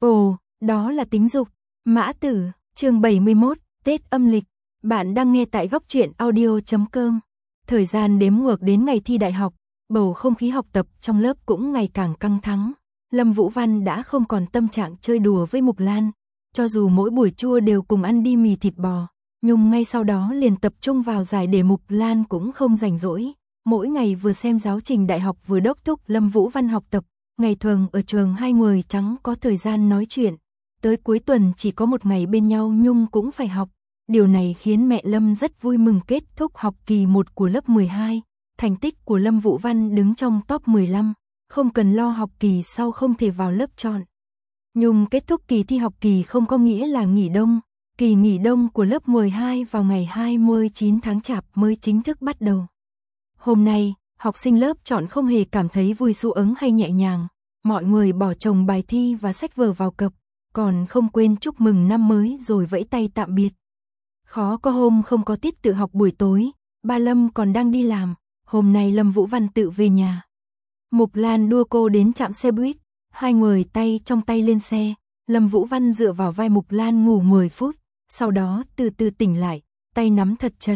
Ồ, đó là tính dục. Mã Tử, chương 71, Tết âm lịch. Bạn đang nghe tại góc truyện audio.com. Thời gian đếm ngược đến ngày thi đại học, bầu không khí học tập trong lớp cũng ngày càng căng thẳng. Lâm Vũ Văn đã không còn tâm trạng chơi đùa với Mục Lan, cho dù mỗi buổi trưa đều cùng ăn đi mì thịt bò, nhưng ngay sau đó liền tập trung vào giải đề. Mục Lan cũng không rảnh rỗi, mỗi ngày vừa xem giáo trình đại học vừa đốc thúc Lâm Vũ Văn học tập. Ngày thường ở trường hai người chẳng có thời gian nói chuyện, tới cuối tuần chỉ có một ngày bên nhau nhưng cũng phải học. Điều này khiến mẹ Lâm rất vui mừng. Kết thúc học kỳ 1 của lớp 12, thành tích của Lâm Vũ Văn đứng trong top 15, không cần lo học kỳ sau không thể vào lớp chọn. Nhưng kết thúc kỳ thi học kỳ không có nghĩa là nghỉ đông, kỳ nghỉ đông của lớp 12 vào ngày 29 tháng Chạp mới chính thức bắt đầu. Hôm nay, học sinh lớp chọn không hề cảm thấy vui sung ứng hay nhẹ nhàng, mọi người bỏ chồng bài thi và sách vở vào cặp, còn không quên chúc mừng năm mới rồi vẫy tay tạm biệt. Khó có hôm không có tiết tự học buổi tối, ba Lâm còn đang đi làm, hôm nay Lâm Vũ Văn tự về nhà. Mục Lan đua cô đến trạm xe buýt, hai người tay trong tay lên xe, Lâm Vũ Văn dựa vào vai Mục Lan ngủ 10 phút, sau đó từ từ tỉnh lại, tay nắm thật chặt.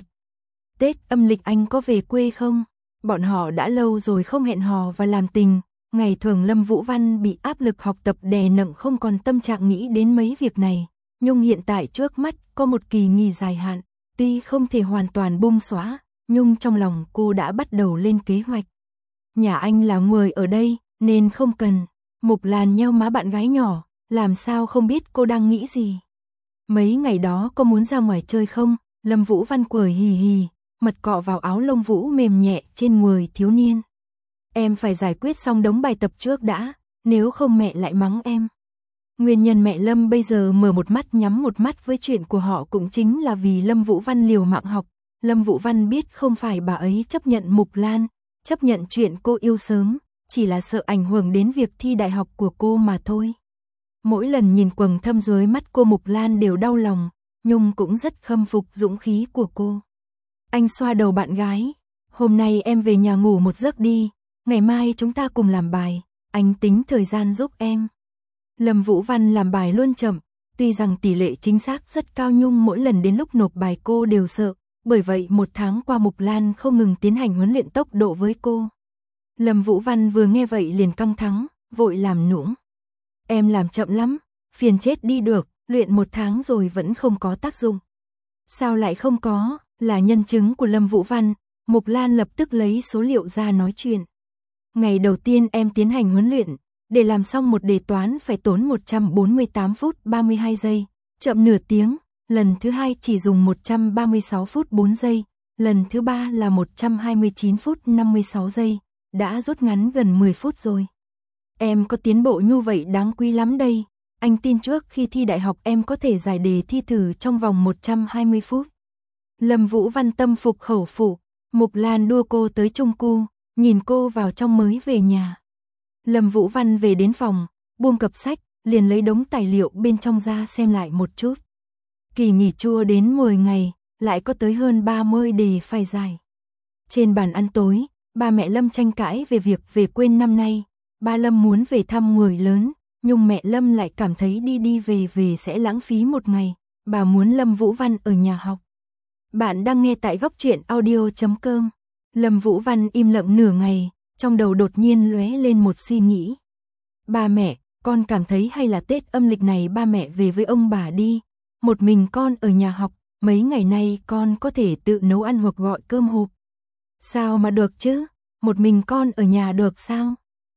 Tết âm lịch anh có về quê không? Bọn họ đã lâu rồi không hẹn hò và làm tình, ngày thường Lâm Vũ Văn bị áp lực học tập đè nặng không còn tâm trạng nghĩ đến mấy việc này, nhưng hiện tại trước mắt có một kỳ nghỉ dài hạn, tuy không thể hoàn toàn bung xóa, nhưng trong lòng cô đã bắt đầu lên kế hoạch. Nhà anh là người ở đây, nên không cần. Mục Lan nheo má bạn gái nhỏ, làm sao không biết cô đang nghĩ gì. Mấy ngày đó có muốn ra ngoài chơi không? Lâm Vũ Văn cười hì hì, mật cọ vào áo lông vũ mềm nhẹ trên người thiếu niên. Em phải giải quyết xong đống bài tập trước đã, nếu không mẹ lại mắng em. Nguyên nhân mẹ Lâm bây giờ mở một mắt nhắm một mắt với chuyện của họ cũng chính là vì Lâm Vũ Văn liều mạng học. Lâm Vũ Văn biết không phải bà ấy chấp nhận Mục Lan, chấp nhận chuyện cô yêu sớm, chỉ là sợ ảnh hưởng đến việc thi đại học của cô mà thôi. Mỗi lần nhìn quầng thâm dưới mắt cô Mục Lan đều đau lòng, nhưng cũng rất khâm phục dũng khí của cô. Anh xoa đầu bạn gái, hôm nay em về nhà ngủ một giấc đi, ngày mai chúng ta cùng làm bài, anh tính thời gian giúp em. Lâm Vũ Văn làm bài luôn chậm, tuy rằng tỷ lệ chính xác rất cao nhưng mỗi lần đến lúc nộp bài cô đều sợ, bởi vậy một tháng qua Mục Lan không ngừng tiến hành huấn luyện tốc độ với cô. Lâm Vũ Văn vừa nghe vậy liền căng thẳng, vội làm nũng. Em làm chậm lắm, phiền chết đi được, luyện một tháng rồi vẫn không có tác dụng. Sao lại không có? Là nhân chứng của Lâm Vũ Văn, Mục Lan lập tức lấy số liệu ra nói chuyện. Ngày đầu tiên em tiến hành huấn luyện, để làm xong một đề toán phải tốn 148 phút 32 giây, chậm nửa tiếng, lần thứ hai chỉ dùng 136 phút 4 giây, lần thứ ba là 129 phút 56 giây, đã rút ngắn gần 10 phút rồi. Em có tiến bộ như vậy đáng quý lắm đây, anh tin trước khi thi đại học em có thể giải đề thi thử trong vòng 120 phút. Lâm Vũ Văn tâm phục khẩu phục, Mục Lan đua cô tới chung cư, nhìn cô vào trong mới về nhà. Lâm Vũ Văn về đến phòng, buông cặp sách, liền lấy đống tài liệu bên trong ra xem lại một chút. Kỳ nghỉ trưa đến 10 ngày, lại có tới hơn 30 đề phải giải. Trên bàn ăn tối, ba mẹ Lâm tranh cãi về việc về quê năm nay. Ba Lâm muốn về thăm người lớn, nhưng mẹ Lâm lại cảm thấy đi đi về về sẽ lãng phí một ngày. Bà muốn Lâm Vũ Văn ở nhà học. Bạn đang nghe tại góc truyện audio.com. Lâm Vũ Văn im lặng nửa ngày, trong đầu đột nhiên lóe lên một suy nghĩ. Ba mẹ, con cảm thấy hay là Tết âm lịch này ba mẹ về với ông bà đi. Một mình con ở nhà học, mấy ngày nay con có thể tự nấu ăn hoặc gọi cơm hộp. Sao mà được chứ, một mình con ở nhà được sao?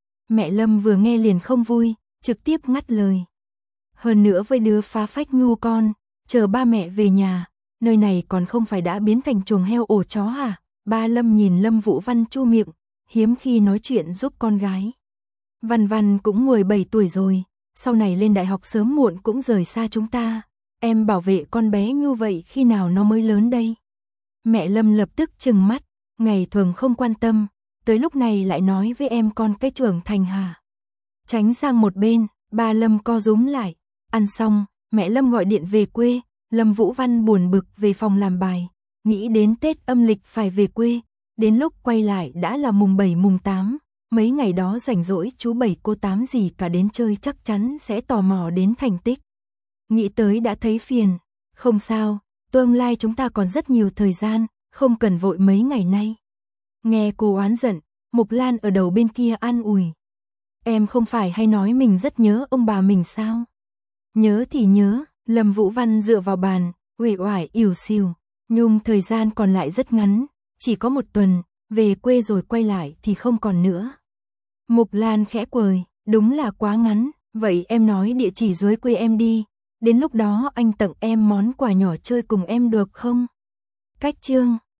Mẹ Lâm vừa nghe liền không vui, trực tiếp ngắt lời. Hơn nữa với đứa phá phách ngu con, chờ ba mẹ về nhà, nơi này còn không phải đã biến thành chuồng heo ổ chó hả? Ba Lâm nhìn Lâm Vũ Văn chu miệng, hiếm khi nói chuyện giúp con gái. Văn Văn cũng 17 tuổi rồi, sau này lên đại học sớm muộn cũng rời xa chúng ta. Em bảo vệ con bé như vậy khi nào nó mới lớn đây? Mẹ Lâm lập tức trừng mắt, ngày thường không quan tâm, tới lúc này lại nói với em con cái trưởng thành hả? Tránh sang một bên, ba Lâm co rúm lại. Ăn xong, mẹ Lâm gọi điện về quê, Lâm Vũ Văn buồn bực về phòng làm bài, nghĩ đến Tết âm lịch phải về quê, đến lúc quay lại đã là mùng 7 mùng 8, mấy ngày đó rảnh rỗi chú 7 cô 8 gì cả đến chơi chắc chắn sẽ tò mò đến thành tích. Nghĩ tới đã thấy phiền, không sao, tương lai chúng ta còn rất nhiều thời gian, không cần vội mấy ngày nay. Nghe cô oán giận, Mục Lan ở đầu bên kia an ủi. Em không phải hay nói mình rất nhớ ông bà mình sao? Nhớ thì nhớ, Lâm Vũ Văn dựa vào bàn, uể oải ỉu xìu. Nhung thời gian còn lại rất ngắn, chỉ có 1 tuần, về quê rồi quay lại thì không còn nữa. Mục Lan khẽ cười, đúng là quá ngắn, vậy em nói địa chỉ dưới quê em đi, đến lúc đó anh tặng em món quà nhỏ chơi cùng em được không? Cách chương